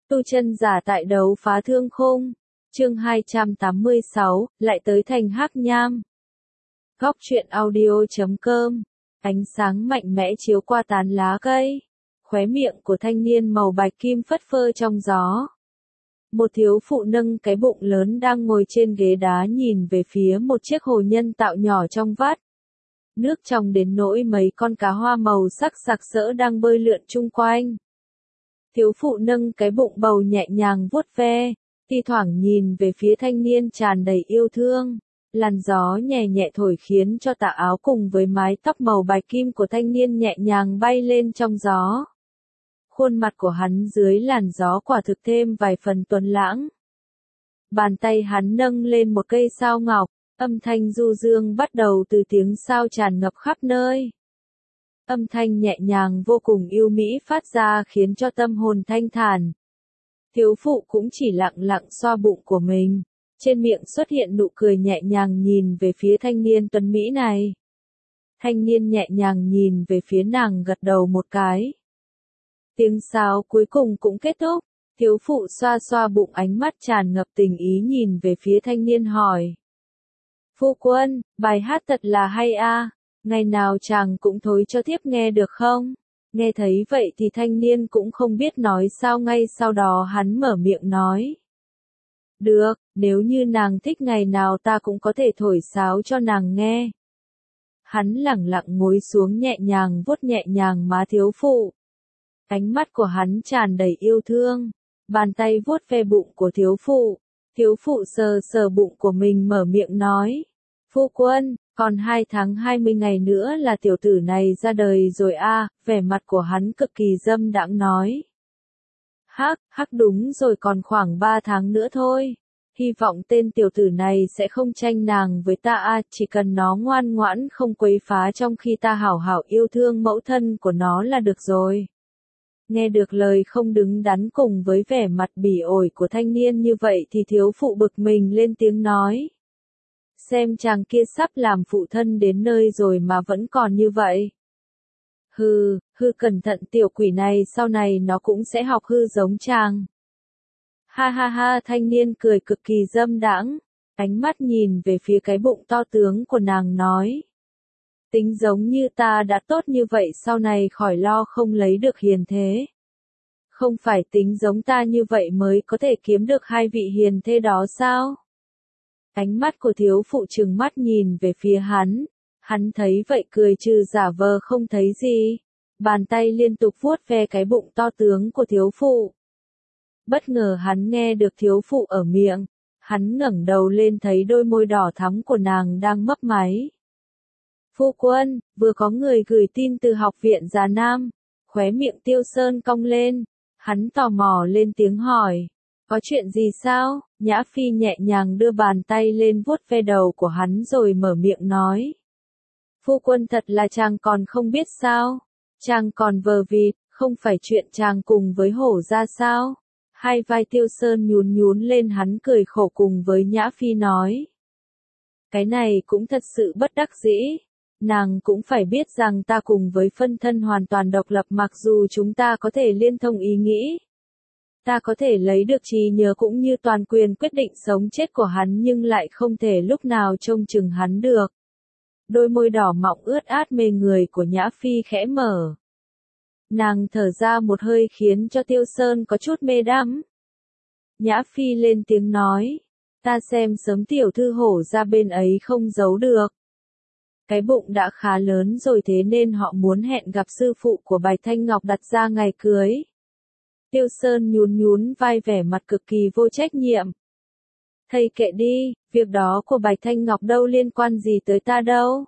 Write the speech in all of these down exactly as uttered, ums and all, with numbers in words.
Tu chân giả tại đấu phá thương khung. Chương hai trăm tám mươi sáu, lại tới thành Hắc Nham. Góc truyện audio chấm com. Ánh sáng mạnh mẽ chiếu qua tán lá cây. Khóe miệng của thanh niên màu bạch kim phất phơ trong gió. Một thiếu phụ nâng cái bụng lớn đang ngồi trên ghế đá nhìn về phía một chiếc hồ nhân tạo nhỏ trong vắt. Nước trong đến nỗi mấy con cá hoa màu sắc sặc sỡ đang bơi lượn chung quanh. Thiếu phụ nâng cái bụng bầu nhẹ nhàng vuốt ve, thi thoảng nhìn về phía thanh niên tràn đầy yêu thương. Làn gió nhẹ nhẹ thổi khiến cho tà áo cùng với mái tóc màu bạch kim của thanh niên nhẹ nhàng bay lên trong gió. Khuôn mặt của hắn dưới làn gió quả thực thêm vài phần tuấn lãng. Bàn tay hắn nâng lên một cây sao ngọc, âm thanh du dương bắt đầu từ tiếng sao tràn ngập khắp nơi. Âm thanh nhẹ nhàng vô cùng yêu mỹ phát ra khiến cho tâm hồn thanh thản. Thiếu phụ cũng chỉ lặng lặng xoa bụng của mình, trên miệng xuất hiện nụ cười nhẹ nhàng nhìn về phía thanh niên tuấn mỹ này. Thanh niên nhẹ nhàng nhìn về phía nàng gật đầu một cái. Tiếng sáo cuối cùng cũng kết thúc, thiếu phụ xoa xoa bụng ánh mắt tràn ngập tình ý nhìn về phía thanh niên hỏi. Phu quân, bài hát thật là hay a, ngày nào chàng cũng thối cho thiếp nghe được không? Nghe thấy vậy thì thanh niên cũng không biết nói sao, ngay sau đó hắn mở miệng nói. Được, nếu như nàng thích ngày nào ta cũng có thể thổi sáo cho nàng nghe. Hắn lẳng lặng ngồi xuống nhẹ nhàng vuốt nhẹ nhàng má thiếu phụ. Ánh mắt của hắn tràn đầy yêu thương, bàn tay vuốt ve bụng của thiếu phụ. Thiếu phụ sờ sờ bụng của mình mở miệng nói. Phu quân, còn hai tháng hai mươi ngày nữa là tiểu tử này ra đời rồi a, vẻ mặt của hắn cực kỳ dâm đãng nói. Hắc, hắc đúng rồi, còn khoảng ba tháng nữa thôi. Hy vọng tên tiểu tử này sẽ không tranh nàng với ta a, chỉ cần nó ngoan ngoãn không quấy phá trong khi ta hảo hảo yêu thương mẫu thân của nó là được rồi. Nghe được lời không đứng đắn cùng với vẻ mặt bỉ ổi của thanh niên như vậy thì thiếu phụ bực mình lên tiếng nói. Xem chàng kia sắp làm phụ thân đến nơi rồi mà vẫn còn như vậy. Hừ, hư cẩn thận tiểu quỷ này sau này nó cũng sẽ học hư giống chàng. Ha ha ha, thanh niên cười cực kỳ dâm đãng, ánh mắt nhìn về phía cái bụng to tướng của nàng nói. Tính giống như ta đã tốt như vậy sau này khỏi lo không lấy được hiền thế. Không phải tính giống ta như vậy mới có thể kiếm được hai vị hiền thế đó sao? Ánh mắt của thiếu phụ trừng mắt nhìn về phía hắn, hắn thấy vậy cười trừ giả vờ không thấy gì, bàn tay liên tục vuốt ve cái bụng to tướng của thiếu phụ. Bất ngờ hắn nghe được thiếu phụ ở miệng, hắn ngẩng đầu lên thấy đôi môi đỏ thắm của nàng đang mấp máy. Phu quân, vừa có người gửi tin từ học viện Già Nam, khóe miệng Tiêu Sơn cong lên, hắn tò mò lên tiếng hỏi. Có chuyện gì sao? Nhã Phi nhẹ nhàng đưa bàn tay lên vuốt ve đầu của hắn rồi mở miệng nói. Phu quân thật là chàng còn không biết sao? Chàng còn vờ vịt, không phải chuyện chàng cùng với hổ ra sao? Hai vai Tiêu Sơn nhún nhún lên, hắn cười khổ cùng với Nhã Phi nói. Cái này cũng thật sự bất đắc dĩ. Nàng cũng phải biết rằng ta cùng với phân thân hoàn toàn độc lập, mặc dù chúng ta có thể liên thông ý nghĩ. Ta có thể lấy được trí nhớ cũng như toàn quyền quyết định sống chết của hắn, nhưng lại không thể lúc nào trông chừng hắn được. Đôi môi đỏ mọng ướt át mê người của Nhã Phi khẽ mở. Nàng thở ra một hơi khiến cho Tiêu Sơn có chút mê đắm. Nhã Phi lên tiếng nói. Ta xem sớm tiểu thư hổ ra bên ấy không giấu được. Cái bụng đã khá lớn rồi, thế nên họ muốn hẹn gặp sư phụ của Bạch Thanh Ngọc đặt ra ngày cưới. Tiêu Sơn nhún nhún vai, vẻ mặt cực kỳ vô trách nhiệm. Thầy kệ đi, việc đó của Bạch Thanh Ngọc đâu liên quan gì tới ta đâu.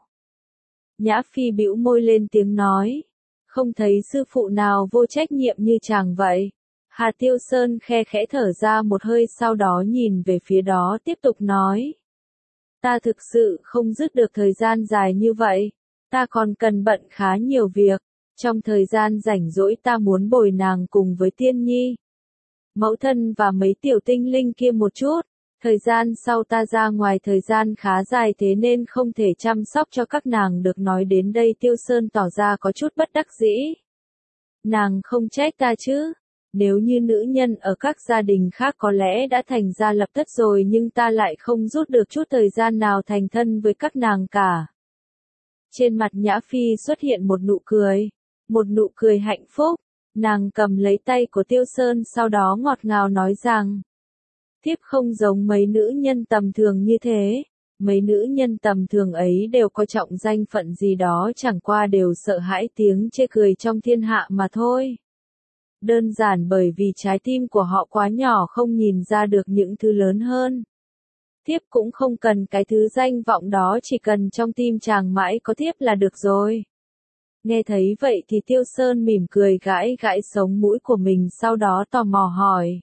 Nhã Phi bĩu môi lên tiếng nói. Không thấy sư phụ nào vô trách nhiệm như chàng vậy. Hà Tiêu Sơn khe khẽ thở ra một hơi, sau đó nhìn về phía đó tiếp tục nói. Ta thực sự không dứt được thời gian dài như vậy. Ta còn cần bận khá nhiều việc. Trong thời gian rảnh rỗi ta muốn bồi nàng cùng với Tiên Nhi, mẫu thân và mấy tiểu tinh linh kia một chút. Thời gian sau ta ra ngoài thời gian khá dài, thế nên không thể chăm sóc cho các nàng được. Nói đến đây Tiêu Sơn tỏ ra có chút bất đắc dĩ. Nàng không trách ta chứ? Nếu như nữ nhân ở các gia đình khác có lẽ đã thành gia lập thất rồi nhưng ta lại không rút được chút thời gian nào thành thân với các nàng cả. Trên mặt Nhã Phi xuất hiện một nụ cười, một nụ cười hạnh phúc, nàng cầm lấy tay của Tiêu Sơn sau đó ngọt ngào nói rằng, thiếp không giống mấy nữ nhân tầm thường như thế, mấy nữ nhân tầm thường ấy đều có trọng danh phận gì đó chẳng qua đều sợ hãi tiếng chê cười trong thiên hạ mà thôi. Đơn giản bởi vì trái tim của họ quá nhỏ không nhìn ra được những thứ lớn hơn. Thiếp cũng không cần cái thứ danh vọng đó, chỉ cần trong tim chàng mãi có thiếp là được rồi. Nghe thấy vậy thì Tiêu Sơn mỉm cười gãi gãi sống mũi của mình sau đó tò mò hỏi.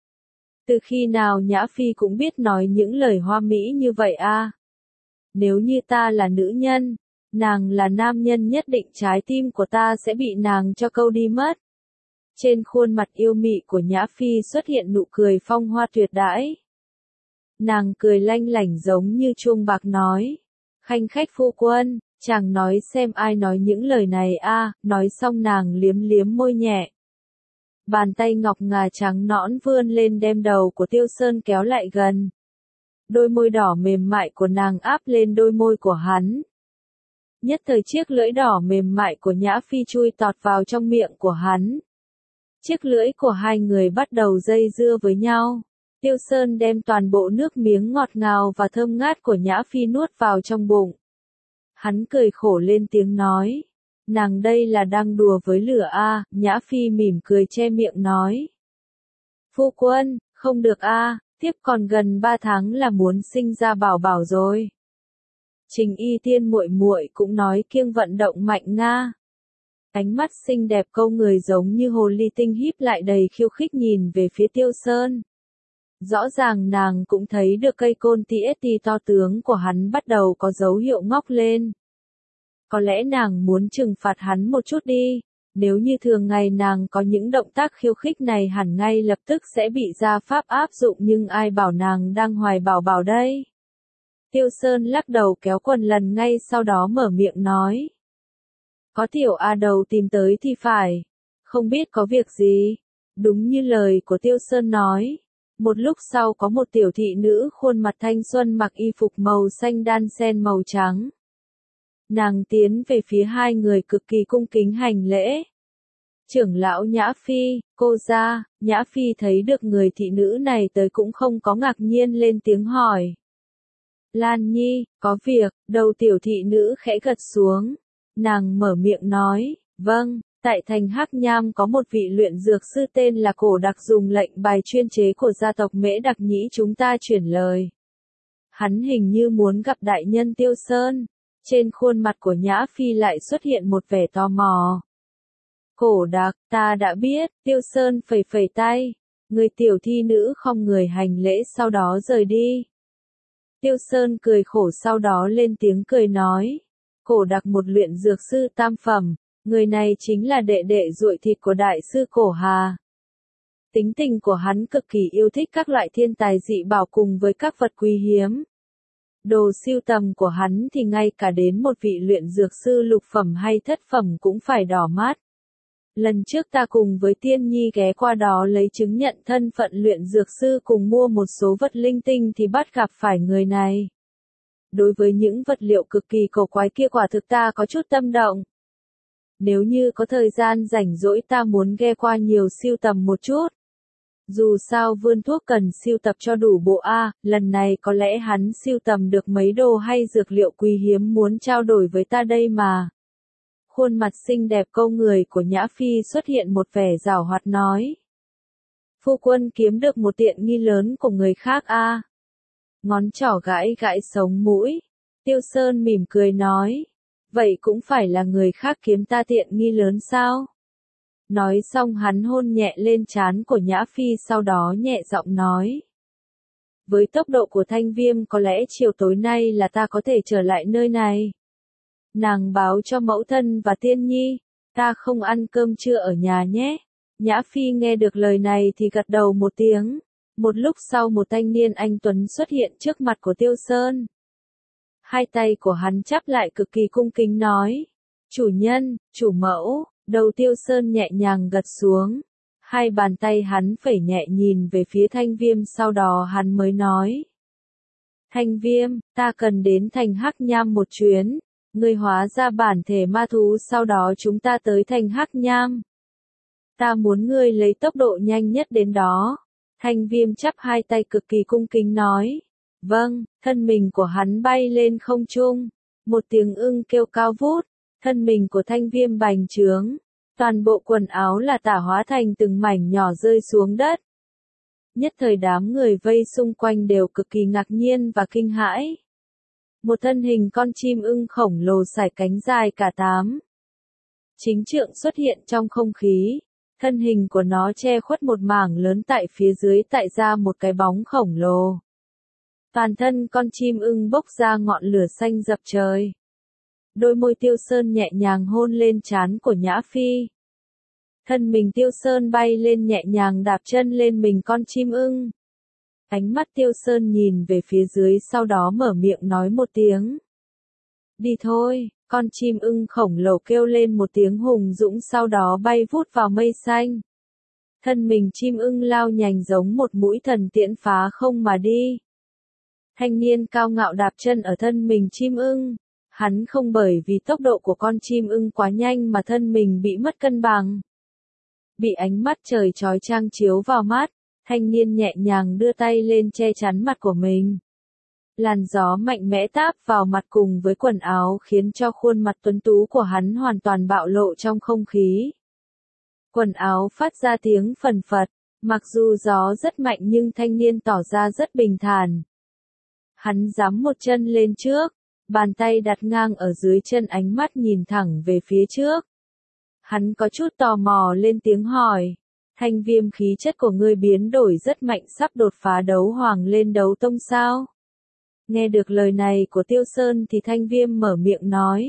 Từ khi nào Nhã Phi cũng biết nói những lời hoa mỹ như vậy a? Nếu như ta là nữ nhân, nàng là nam nhân nhất định trái tim của ta sẽ bị nàng cho câu đi mất. Trên khuôn mặt yêu mị của Nhã Phi xuất hiện nụ cười phong hoa tuyệt đãi. Nàng cười lanh lảnh giống như chuông bạc nói. Khanh khách phu quân, chàng nói xem ai nói những lời này a? Nói xong nàng liếm liếm môi nhẹ. Bàn tay ngọc ngà trắng nõn vươn lên đem đầu của Tiêu Sơn kéo lại gần. Đôi môi đỏ mềm mại của nàng áp lên đôi môi của hắn. Nhất thời chiếc lưỡi đỏ mềm mại của Nhã Phi chui tọt vào trong miệng của hắn. Chiếc lưỡi của hai người bắt đầu dây dưa với nhau. Tiêu Sơn đem toàn bộ nước miếng ngọt ngào và thơm ngát của Nhã Phi nuốt vào trong bụng. Hắn cười khổ lên tiếng nói. Nàng đây là đang đùa với lửa a? Nhã Phi mỉm cười che miệng nói. Phu quân, không được a, tiếp còn gần ba tháng là muốn sinh ra bảo bảo rồi. Trình Y Tiên muội muội cũng nói kiêng vận động mạnh nga. Ánh mắt xinh đẹp câu người giống như hồ ly tinh híp lại đầy khiêu khích nhìn về phía Tiêu Sơn. Rõ ràng nàng cũng thấy được cây côn tê ét tê to tướng của hắn bắt đầu có dấu hiệu ngóc lên. Có lẽ nàng muốn trừng phạt hắn một chút đi, nếu như thường ngày nàng có những động tác khiêu khích này hẳn ngay lập tức sẽ bị gia pháp áp dụng nhưng ai bảo nàng đang hoài bảo bảo đây. Tiêu Sơn lắc đầu kéo quần lần ngay sau đó mở miệng nói. Có tiểu A Đầu tìm tới thì phải, không biết có việc gì. Đúng như lời của Tiêu Sơn nói. Một lúc sau có một tiểu thị nữ khuôn mặt thanh xuân mặc y phục màu xanh đan xen màu trắng. Nàng tiến về phía hai người cực kỳ cung kính hành lễ. Trưởng lão Nhã Phi, cô gia. Nhã Phi thấy được người thị nữ này tới cũng không có ngạc nhiên lên tiếng hỏi. Lan Nhi, có việc, đầu tiểu thị nữ khẽ gật xuống. Nàng mở miệng nói, vâng, tại thành Hắc Nham có một vị luyện dược sư tên là Cổ Đặc dùng lệnh bài chuyên chế của gia tộc Mễ Đặc Nhĩ chúng ta chuyển lời. Hắn hình như muốn gặp đại nhân Tiêu Sơn. Trên khuôn mặt của Nhã Phi lại xuất hiện một vẻ tò mò. Cổ Đặc, ta đã biết, Tiêu Sơn phẩy phẩy tay. Người tiểu thi nữ không người hành lễ sau đó rời đi. Tiêu Sơn cười khổ sau đó lên tiếng cười nói. Cổ Đặc một luyện dược sư tam phẩm, người này chính là đệ đệ ruột thịt của đại sư Cổ Hà. Tính tình của hắn cực kỳ yêu thích các loại thiên tài dị bảo cùng với các vật quý hiếm. Đồ siêu tầm của hắn thì ngay cả đến một vị luyện dược sư lục phẩm hay thất phẩm cũng phải đỏ mắt. Lần trước ta cùng với Tiên Nhi ghé qua đó lấy chứng nhận thân phận luyện dược sư cùng mua một số vật linh tinh thì bắt gặp phải người này. Đối với những vật liệu cực kỳ cổ quái kia quả thực ta có chút tâm động. Nếu như có thời gian rảnh rỗi ta muốn ghé qua nhiều siêu tầm một chút. Dù sao vườn thuốc cần siêu tập cho đủ bộ A, lần này có lẽ hắn siêu tầm được mấy đồ hay dược liệu quý hiếm muốn trao đổi với ta đây mà. Khuôn mặt xinh đẹp câu người của Nhã Phi xuất hiện một vẻ giảo hoạt nói. Phu quân kiếm được một tiện nghi lớn của người khác A. Ngón trỏ gãi gãi sống mũi. Tiêu Sơn mỉm cười nói. Vậy cũng phải là người khác kiếm ta tiện nghi lớn sao? Nói xong hắn hôn nhẹ lên trán của Nhã Phi sau đó nhẹ giọng nói. Với tốc độ của Thanh Viêm có lẽ chiều tối nay là ta có thể trở lại nơi này. Nàng báo cho mẫu thân và Tiên Nhi, ta không ăn cơm trưa ở nhà nhé. Nhã Phi nghe được lời này thì gật đầu một tiếng. Một lúc sau một thanh niên anh tuấn xuất hiện trước mặt của Tiêu Sơn. Hai tay của hắn chắp lại cực kỳ cung kính nói. Chủ nhân, chủ mẫu, đầu Tiêu Sơn nhẹ nhàng gật xuống. Hai bàn tay hắn phẩy nhẹ nhìn về phía Thanh Viêm, sau đó hắn mới nói. Thanh Viêm, ta cần đến thành Hắc Nham một chuyến, ngươi hóa ra bản thể ma thú, sau đó chúng ta tới thành Hắc Nham. Ta muốn ngươi lấy tốc độ nhanh nhất đến đó. Thanh Viêm chắp hai tay cực kỳ cung kính nói. Vâng, thân mình của hắn bay lên không trung. Một tiếng ưng kêu cao vút, thân mình của Thanh Viêm bành trướng. Toàn bộ quần áo là tả hóa thành từng mảnh nhỏ rơi xuống đất. Nhất thời đám người vây xung quanh đều cực kỳ ngạc nhiên và kinh hãi. Một thân hình con chim ưng khổng lồ sải cánh dài cả tám. Chính trượng xuất hiện trong không khí. Thân hình của nó che khuất một mảng lớn tại phía dưới, tại ra một cái bóng khổng lồ. Toàn thân con chim ưng bốc ra ngọn lửa xanh dập trời. Đôi môi Tiêu Sơn nhẹ nhàng hôn lên trán của Nhã Phi. Thân mình Tiêu Sơn bay lên nhẹ nhàng đạp chân lên mình con chim ưng. Ánh mắt Tiêu Sơn nhìn về phía dưới, sau đó mở miệng nói một tiếng. Đi thôi, con chim ưng khổng lồ kêu lên một tiếng hùng dũng, sau đó bay vút vào mây xanh. Thân mình chim ưng lao nhanh giống một mũi thần tiễn phá không mà đi. Thanh niên cao ngạo đạp chân ở thân mình chim ưng. Hắn không bởi vì tốc độ của con chim ưng quá nhanh mà thân mình bị mất cân bằng. Bị ánh mắt trời chói chang chiếu vào mắt, thanh niên nhẹ nhàng đưa tay lên che chắn mặt của mình. Làn gió mạnh mẽ táp vào mặt cùng với quần áo khiến cho khuôn mặt tuấn tú của hắn hoàn toàn bạo lộ trong không khí. Quần áo phát ra tiếng phần phật, mặc dù gió rất mạnh nhưng thanh niên tỏ ra rất bình thản. Hắn giẫm một chân lên trước, bàn tay đặt ngang ở dưới chân, ánh mắt nhìn thẳng về phía trước. Hắn có chút tò mò lên tiếng hỏi. Thanh Viêm, khí chất của ngươi biến đổi rất mạnh, sắp đột phá đấu hoàng lên đấu tông sao? Nghe được lời này của Tiêu Sơn thì Thanh Viêm mở miệng nói.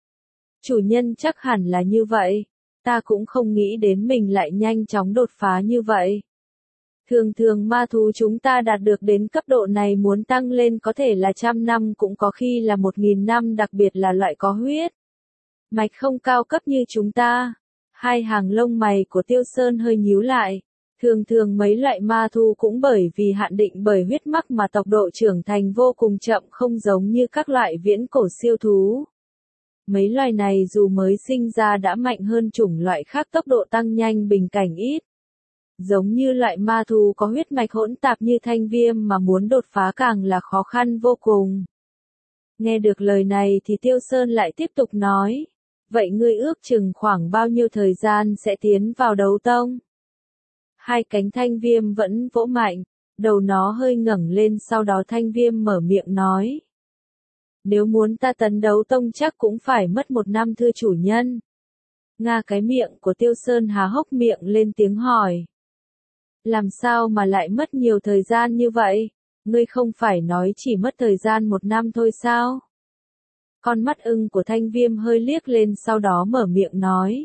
Chủ nhân chắc hẳn là như vậy. Ta cũng không nghĩ đến mình lại nhanh chóng đột phá như vậy. Thường thường ma thú chúng ta đạt được đến cấp độ này muốn tăng lên có thể là trăm năm, cũng có khi là một nghìn năm, đặc biệt là loại có huyết mạch không cao cấp như chúng ta. Hai hàng lông mày của Tiêu Sơn hơi nhíu lại. Thường thường mấy loại ma thú cũng bởi vì hạn định bởi huyết mạch mà tốc độ trưởng thành vô cùng chậm, không giống như các loại viễn cổ siêu thú. Mấy loài này dù mới sinh ra đã mạnh hơn chủng loại khác, tốc độ tăng nhanh bình cảnh ít. Giống như loại ma thú có huyết mạch hỗn tạp như Thanh Viêm mà muốn đột phá càng là khó khăn vô cùng. Nghe được lời này thì Tiêu Sơn lại tiếp tục nói. Vậy ngươi ước chừng khoảng bao nhiêu thời gian sẽ tiến vào đấu tông? Hai cánh Thanh Viêm vẫn vỗ mạnh, đầu nó hơi ngẩng lên, sau đó Thanh Viêm mở miệng nói. Nếu muốn ta tấn đấu tông chắc cũng phải mất một năm thưa chủ nhân. Nga, cái miệng của Tiêu Sơn há hốc miệng lên tiếng hỏi. Làm sao mà lại mất nhiều thời gian như vậy? Ngươi không phải nói chỉ mất thời gian một năm thôi sao? Con mắt ưng của Thanh Viêm hơi liếc lên, sau đó mở miệng nói.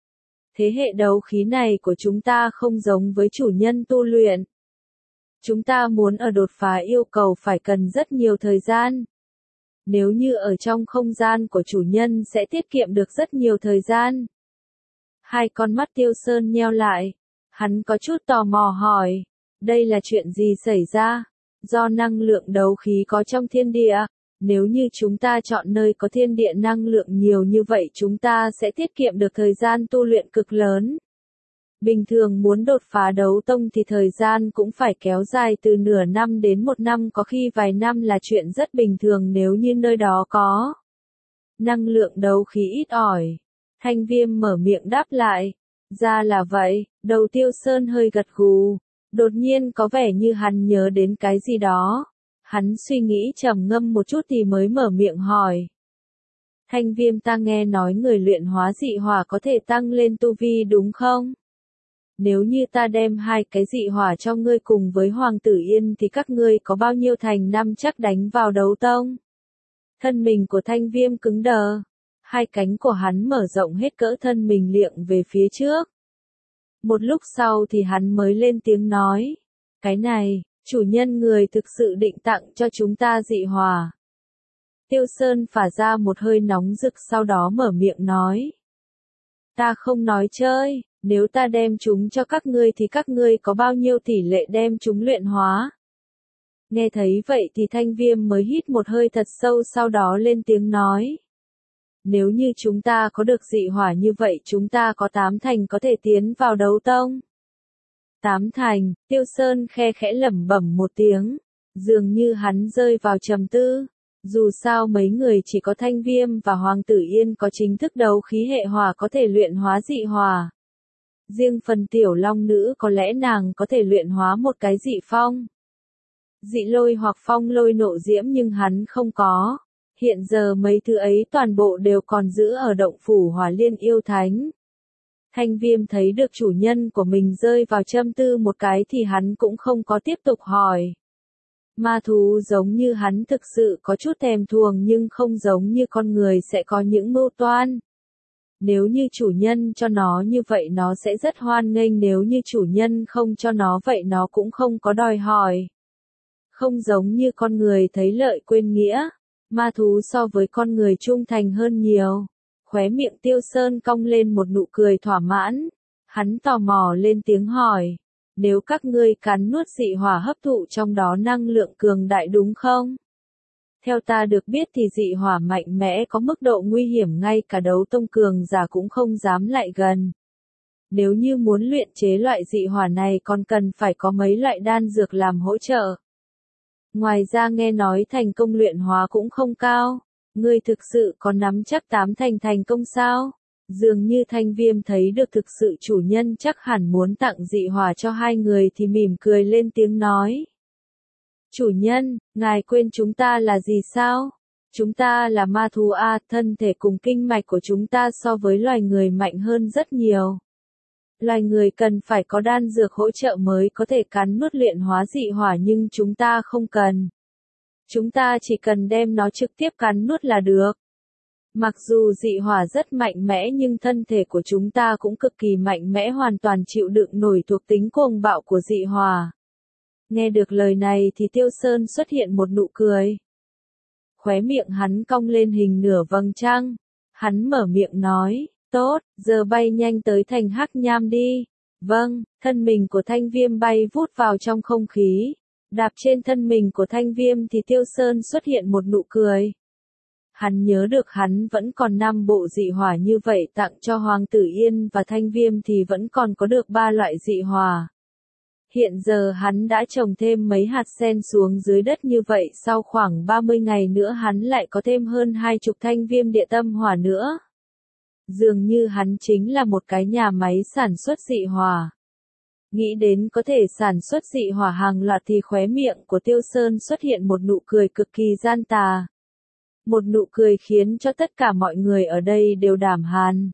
Thế hệ đấu khí này của chúng ta không giống với chủ nhân tu luyện. Chúng ta muốn ở đột phá yêu cầu phải cần rất nhiều thời gian. Nếu như ở trong không gian của chủ nhân sẽ tiết kiệm được rất nhiều thời gian. Hai con mắt Tiêu Sơn nheo lại. Hắn có chút tò mò hỏi. Đây là chuyện gì xảy ra? Do năng lượng đấu khí có trong thiên địa. Nếu như chúng ta chọn nơi có thiên địa năng lượng nhiều như vậy, chúng ta sẽ tiết kiệm được thời gian tu luyện cực lớn. Bình thường muốn đột phá đấu tông thì thời gian cũng phải kéo dài từ nửa năm đến một năm, có khi vài năm là chuyện rất bình thường nếu như nơi đó có năng lượng đấu khí ít ỏi. Thanh Viêm mở miệng đáp lại. Ra là vậy, đầu Tiêu Sơn hơi gật gù. Đột nhiên có vẻ như hắn nhớ đến cái gì đó. Hắn suy nghĩ trầm ngâm một chút thì mới mở miệng hỏi. Thanh Viêm, ta nghe nói người luyện hóa dị hỏa có thể tăng lên tu vi đúng không? Nếu như ta đem hai cái dị hỏa cho ngươi cùng với Hoàng Tử Yên thì các ngươi có bao nhiêu thành năm chắc đánh vào đấu tông? Thân mình của Thanh Viêm cứng đờ. Hai cánh của hắn mở rộng hết cỡ, thân mình liệng về phía trước. Một lúc sau thì hắn mới lên tiếng nói. Cái này, chủ nhân người thực sự định tặng cho chúng ta dị hỏa. Tiêu Sơn phả ra một hơi nóng rực, sau đó mở miệng nói. Ta không nói chơi, Nếu ta đem chúng cho các ngươi thì các ngươi có bao nhiêu tỷ lệ đem chúng luyện hóa? Nghe thấy vậy thì Thanh Viêm mới hít một hơi thật sâu, sau đó lên tiếng nói. Nếu như chúng ta có được dị hỏa như vậy chúng ta có tám thành có thể tiến vào đấu tông. Tám thành, Tiêu Sơn khe khẽ lẩm bẩm một tiếng, dường như hắn rơi vào trầm tư. Dù sao mấy người chỉ có Thanh Viêm và Hoàng Tử Yên có chính thức đấu khí hệ hỏa có thể luyện hóa dị hỏa. Riêng phần Tiểu Long Nữ có lẽ nàng có thể luyện hóa một cái dị phong. Dị lôi hoặc phong lôi nộ diễm nhưng hắn không có. Hiện giờ mấy thứ ấy toàn bộ đều còn giữ ở động phủ Hỏa Liên Yêu Thánh. Thanh Viêm thấy được chủ nhân của mình rơi vào châm tư một cái thì hắn cũng không có tiếp tục hỏi. Ma thú giống như hắn thực sự có chút thèm thuồng nhưng không giống như con người sẽ có những mưu toan. Nếu như chủ nhân cho nó như vậy nó sẽ rất hoan nghênh, nếu như chủ nhân không cho nó vậy nó cũng không có đòi hỏi. Không giống như con người thấy lợi quên nghĩa, ma thú so với con người trung thành hơn nhiều. Khóe miệng Tiêu Sơn cong lên một nụ cười thỏa mãn, hắn tò mò lên tiếng hỏi, nếu các ngươi cắn nuốt dị hỏa hấp thụ trong đó năng lượng cường đại đúng không? Theo ta được biết thì dị hỏa mạnh mẽ có mức độ nguy hiểm ngay cả đấu tông cường giả cũng không dám lại gần. Nếu như muốn luyện chế loại dị hỏa này còn cần phải có mấy loại đan dược làm hỗ trợ. Ngoài ra nghe nói thành công luyện hóa cũng không cao. Ngươi thực sự có nắm chắc tám thành thành công sao? Dường như Thanh Viêm thấy được thực sự chủ nhân chắc hẳn muốn tặng dị hỏa cho hai người thì mỉm cười lên tiếng nói. Chủ nhân, ngài quên chúng ta là gì sao? Chúng ta là ma thú a, thân thể cùng kinh mạch của chúng ta so với loài người mạnh hơn rất nhiều. Loài người cần phải có đan dược hỗ trợ mới có thể cắn nuốt luyện hóa dị hỏa nhưng chúng ta không cần. Chúng ta chỉ cần đem nó trực tiếp cắn nuốt là được. Mặc dù dị hỏa rất mạnh mẽ nhưng thân thể của chúng ta cũng cực kỳ mạnh mẽ, hoàn toàn chịu đựng nổi thuộc tính cuồng bạo của dị hỏa. Nghe được lời này thì Tiêu Sơn xuất hiện một nụ cười. Khóe miệng hắn cong lên hình nửa vầng trăng. Hắn mở miệng nói, tốt, giờ bay nhanh tới thành Hắc Nham đi. Vâng, thân mình của Thanh Viêm bay vút vào trong không khí. Đạp trên thân mình của Thanh Viêm thì Tiêu Sơn xuất hiện một nụ cười. Hắn nhớ được hắn vẫn còn năm bộ dị hỏa như vậy tặng cho Hoàng Tử Yên và Thanh Viêm thì vẫn còn có được ba loại dị hỏa. Hiện giờ hắn đã trồng thêm mấy hạt sen xuống dưới đất như vậy, sau khoảng ba mươi ngày nữa hắn lại có thêm hơn hai chục thanh viêm địa tâm hỏa nữa. Dường như hắn chính là một cái nhà máy sản xuất dị hỏa. Nghĩ đến có thể sản xuất dị hỏa hàng loạt thì khóe miệng của Tiêu Sơn xuất hiện một nụ cười cực kỳ gian tà. Một nụ cười khiến cho tất cả mọi người ở đây đều đảm hàn.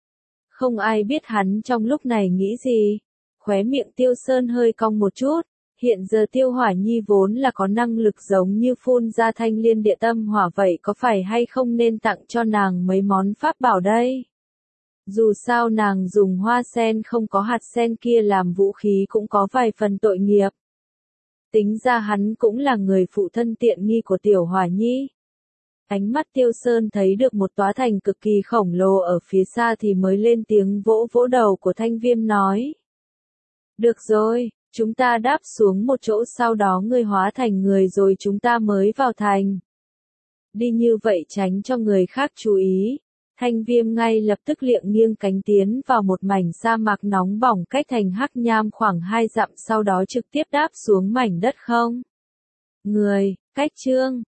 Không ai biết hắn trong lúc này nghĩ gì. Khóe miệng Tiêu Sơn hơi cong một chút. Hiện giờ Tiêu Hỏa Nhi vốn là có năng lực giống như phun ra thanh liên địa tâm hỏa vậy, có phải hay không nên tặng cho nàng mấy món pháp bảo đây? Dù sao nàng dùng hoa sen không có hạt sen kia làm vũ khí cũng có vài phần tội nghiệp. Tính ra hắn cũng là người phụ thân tiện nghi của Tiểu Hỏa Nhi. Ánh mắt Tiêu Sơn thấy được một tòa thành cực kỳ khổng lồ ở phía xa thì mới lên tiếng vỗ vỗ đầu của Thanh Viêm nói. Được rồi, chúng ta đáp xuống một chỗ, sau đó ngươi hóa thành người rồi chúng ta mới vào thành. Đi như vậy tránh cho người khác chú ý. Thanh Viêm ngay lập tức liệng nghiêng cánh tiến vào một mảnh sa mạc nóng bỏng cách thành Hắc Nham khoảng hai dặm, sau đó trực tiếp đáp xuống mảnh đất không người, cách chương.